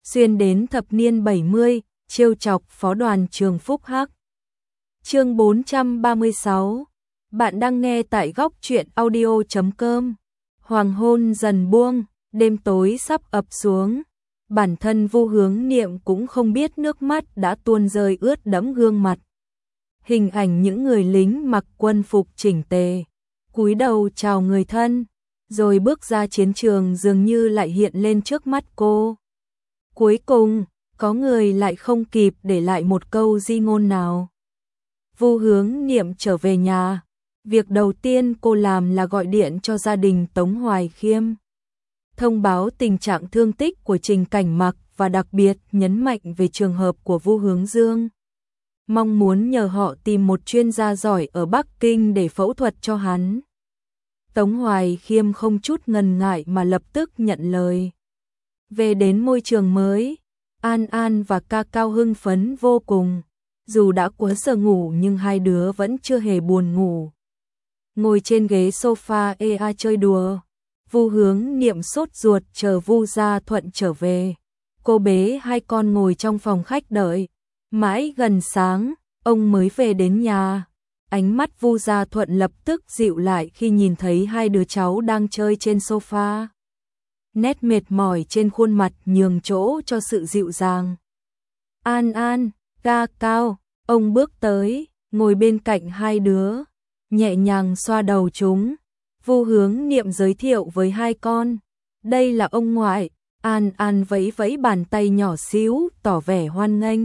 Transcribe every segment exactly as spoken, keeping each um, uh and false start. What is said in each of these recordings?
xuyên đến thập niên bảy mươi, trêu chọc phó đoàn trường Phúc Hắc. Chương bốn trăm ba mươi sáu. Bạn đang nghe tại góc truyện audio chấm com. Hoàng hôn dần buông, đêm tối sắp ập xuống. Bản thân Vu Hướng Niệm cũng không biết nước mắt đã tuôn rơi ướt đẫm gương mặt. Hình ảnh những người lính mặc quân phục chỉnh tề, cúi đầu chào người thân, rồi bước ra chiến trường dường như lại hiện lên trước mắt cô. Cuối cùng, có người lại không kịp để lại một câu di ngôn nào. Vu Hướng Niệm trở về nhà, việc đầu tiên cô làm là gọi điện cho gia đình Tống Hoài Khiêm, thông báo tình trạng thương tích của Trình Cảnh Mặc và đặc biệt nhấn mạnh về trường hợp của Vu Hướng Dương. Mong muốn nhờ họ tìm một chuyên gia giỏi ở Bắc Kinh để phẫu thuật cho hắn. Tống Hoài Khiêm không chút ngần ngại mà lập tức nhận lời. Về đến môi trường mới, An An và Ca Cao hưng phấn vô cùng. Dù đã quá giờ ngủ nhưng hai đứa vẫn chưa hề buồn ngủ. Ngồi trên ghế sofa ea chơi đùa, Vu Hướng Niệm sốt ruột chờ Vu Gia Thuận trở về. Cô bế hai con ngồi trong phòng khách đợi. Mãi gần sáng, ông mới về đến nhà. Ánh mắt Vu Gia Thuận lập tức dịu lại khi nhìn thấy hai đứa cháu đang chơi trên sofa. Nét mệt mỏi trên khuôn mặt nhường chỗ cho sự dịu dàng. An An, Ca Cao, ông bước tới, ngồi bên cạnh hai đứa, nhẹ nhàng xoa đầu chúng. Vu Hướng Niệm giới thiệu với hai con, đây là ông ngoại. An An vẫy vẫy bàn tay nhỏ xíu, tỏ vẻ hoan nghênh.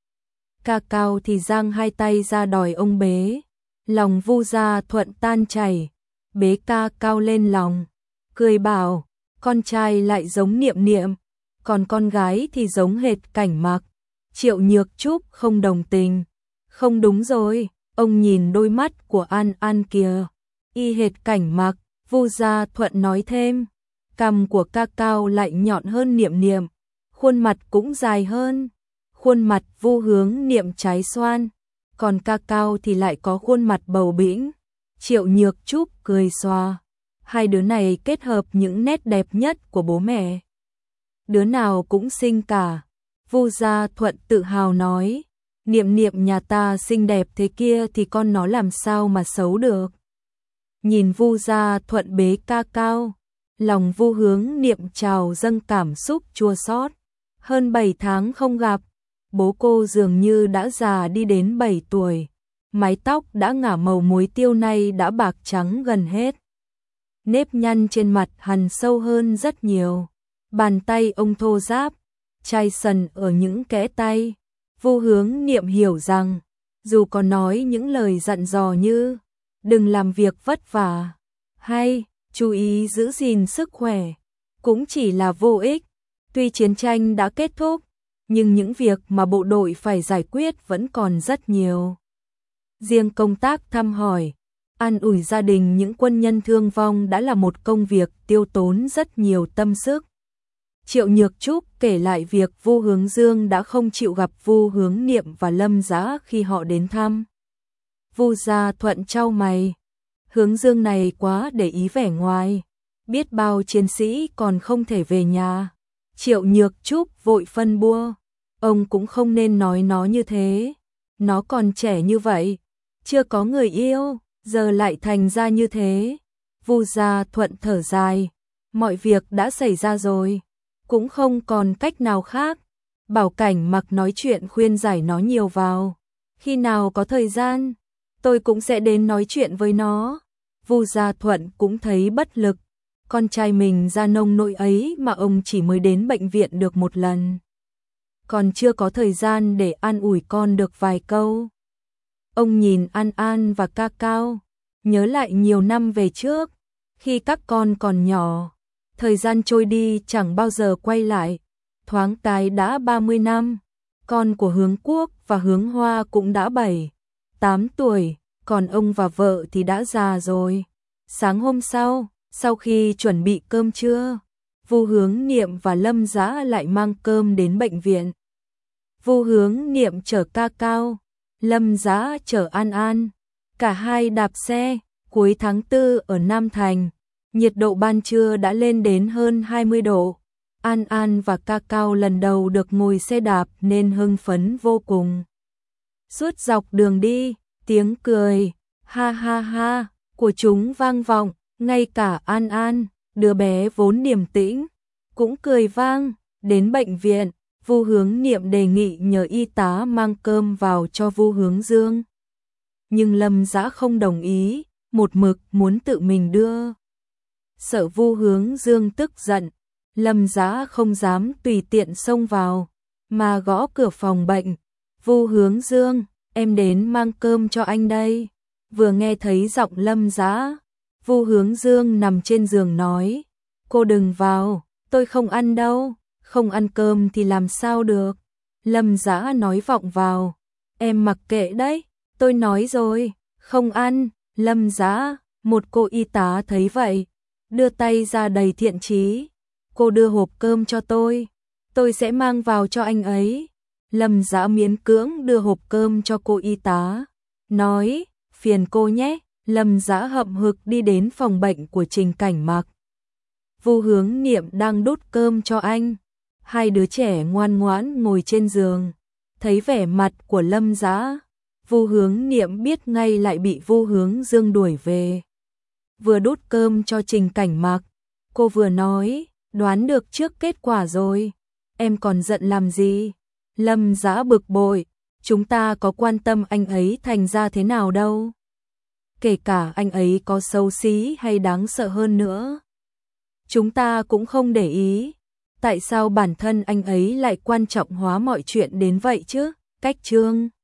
Ca Cao thì giang hai tay ra đòi ông bế. Lòng Vu Gia Thuận tan chảy, bế Ca Cao lên lòng, cười bảo, con trai lại giống Niệm Niệm, còn con gái thì giống hệt Cảnh Mặc. Triệu Nhược Trúc không đồng tình. Không đúng rồi, ông nhìn đôi mắt của An An kìa, y hệt Cảnh Mặc. Vu Gia Thuận nói thêm, cằm của Ca Cao lại nhọn hơn Niệm Niệm, khuôn mặt cũng dài hơn. Khuôn mặt Vu Hướng Niệm trái xoan, còn Ca Cao thì lại có khuôn mặt bầu bĩnh. Triệu Nhược Trúc cười xòa, hai đứa này kết hợp những nét đẹp nhất của bố mẹ. Đứa nào cũng xinh cả. Vu Gia Thuận tự hào nói, Niệm Niệm nhà ta xinh đẹp thế kia thì con nó làm sao mà xấu được. Nhìn Vu Gia Thuận bế Ca Cao, lòng Vu Hướng Niệm trào dâng cảm xúc chua xót. Hơn bảy tháng không gặp, bố cô dường như đã già đi đến bảy tuổi, mái tóc đã ngả màu muối tiêu nay đã bạc trắng gần hết. Nếp nhăn trên mặt hằn sâu hơn rất nhiều, bàn tay ông thô ráp, chai sần ở những kẽ tay. Vu Hướng Niệm hiểu rằng, dù có nói những lời dặn dò như đừng làm việc vất vả, hay chú ý giữ gìn sức khỏe, cũng chỉ là vô ích. Tuy chiến tranh đã kết thúc, nhưng những việc mà bộ đội phải giải quyết vẫn còn rất nhiều. Riêng công tác thăm hỏi, an ủi gia đình những quân nhân thương vong đã là một công việc tiêu tốn rất nhiều tâm sức. Triệu Nhược Trúc kể lại việc Vu Hướng Dương đã không chịu gặp Vu Hướng Niệm và Lâm Giá khi họ đến thăm. Vu Gia Thuận chau mày, Hướng Dương này quá để ý vẻ ngoài, biết bao chiến sĩ còn không thể về nhà. Triệu Nhược Trúc vội phân bua, ông cũng không nên nói nó như thế, nó còn trẻ như vậy, chưa có người yêu, giờ lại thành ra như thế. Vu Gia Thuận thở dài, mọi việc đã xảy ra rồi, cũng không còn cách nào khác. Bảo Cảnh Mặc nói chuyện khuyên giải nó nhiều vào, khi nào có thời gian, tôi cũng sẽ đến nói chuyện với nó. Vu Gia Thuận cũng thấy bất lực, con trai mình ra nông nỗi ấy mà ông chỉ mới đến bệnh viện được một lần, còn chưa có thời gian để an ủi con được vài câu. Ông nhìn An An và Ca Cao, nhớ lại nhiều năm về trước, khi các con còn nhỏ, thời gian trôi đi chẳng bao giờ quay lại, thoáng cái đã ba mươi năm, con của Hướng Quốc và Hướng Hoa cũng đã bảy, tám tuổi, còn ông và vợ thì đã già rồi. Sáng hôm sau, sau khi chuẩn bị cơm trưa, Vu Hướng Niệm và Lâm Giá lại mang cơm đến bệnh viện. Vu Hướng Niệm chở Ca Cao, Lâm Giá chở An An, cả hai đạp xe. Cuối tháng tư ở Nam Thành, nhiệt độ ban trưa đã lên đến hơn hai mươi độ. An An và Ca Cao lần đầu được ngồi xe đạp nên hưng phấn vô cùng. Suốt dọc đường đi, tiếng cười, ha ha ha, của chúng vang vọng, ngay cả An An, đứa bé vốn điềm tĩnh, cũng cười vang. Đến bệnh viện, Vu Hướng Niệm đề nghị nhờ y tá mang cơm vào cho Vu Hướng Dương. Nhưng Lâm Dã không đồng ý, một mực muốn tự mình đưa. Sợ Vu Hướng Dương tức giận, Lâm Dã không dám tùy tiện xông vào, mà gõ cửa phòng bệnh. Vu Hướng Dương, em đến mang cơm cho anh đây. Vừa nghe thấy giọng Lâm Dã, Vu Hướng Dương nằm trên giường nói, cô đừng vào, tôi không ăn đâu, không ăn cơm thì làm sao được. Lâm Dã nói vọng vào, em mặc kệ đấy, tôi nói rồi, không ăn. Lâm Dã, một cô y tá thấy vậy, đưa tay ra đầy thiện chí, cô đưa hộp cơm cho tôi, tôi sẽ mang vào cho anh ấy. Lâm Dã miễn cưỡng đưa hộp cơm cho cô y tá, nói, phiền cô nhé. Lâm Dã hậm hực đi đến phòng bệnh của Trình Cảnh Mặc. Vu Hướng Niệm đang đút cơm cho anh, hai đứa trẻ ngoan ngoãn ngồi trên giường. Thấy vẻ mặt của Lâm Dã, Vu Hướng Niệm biết ngay lại bị Vu Hướng Dương đuổi về. Vừa đút cơm cho Trình Cảnh Mặc, cô vừa nói, đoán được trước kết quả rồi, em còn giận làm gì? Lâm Dã bực bội, chúng ta có quan tâm anh ấy thành ra thế nào đâu. Kể cả anh ấy có xấu xí hay đáng sợ hơn nữa, chúng ta cũng không để ý. Tại sao bản thân anh ấy lại quan trọng hóa mọi chuyện đến vậy chứ? Cách Trương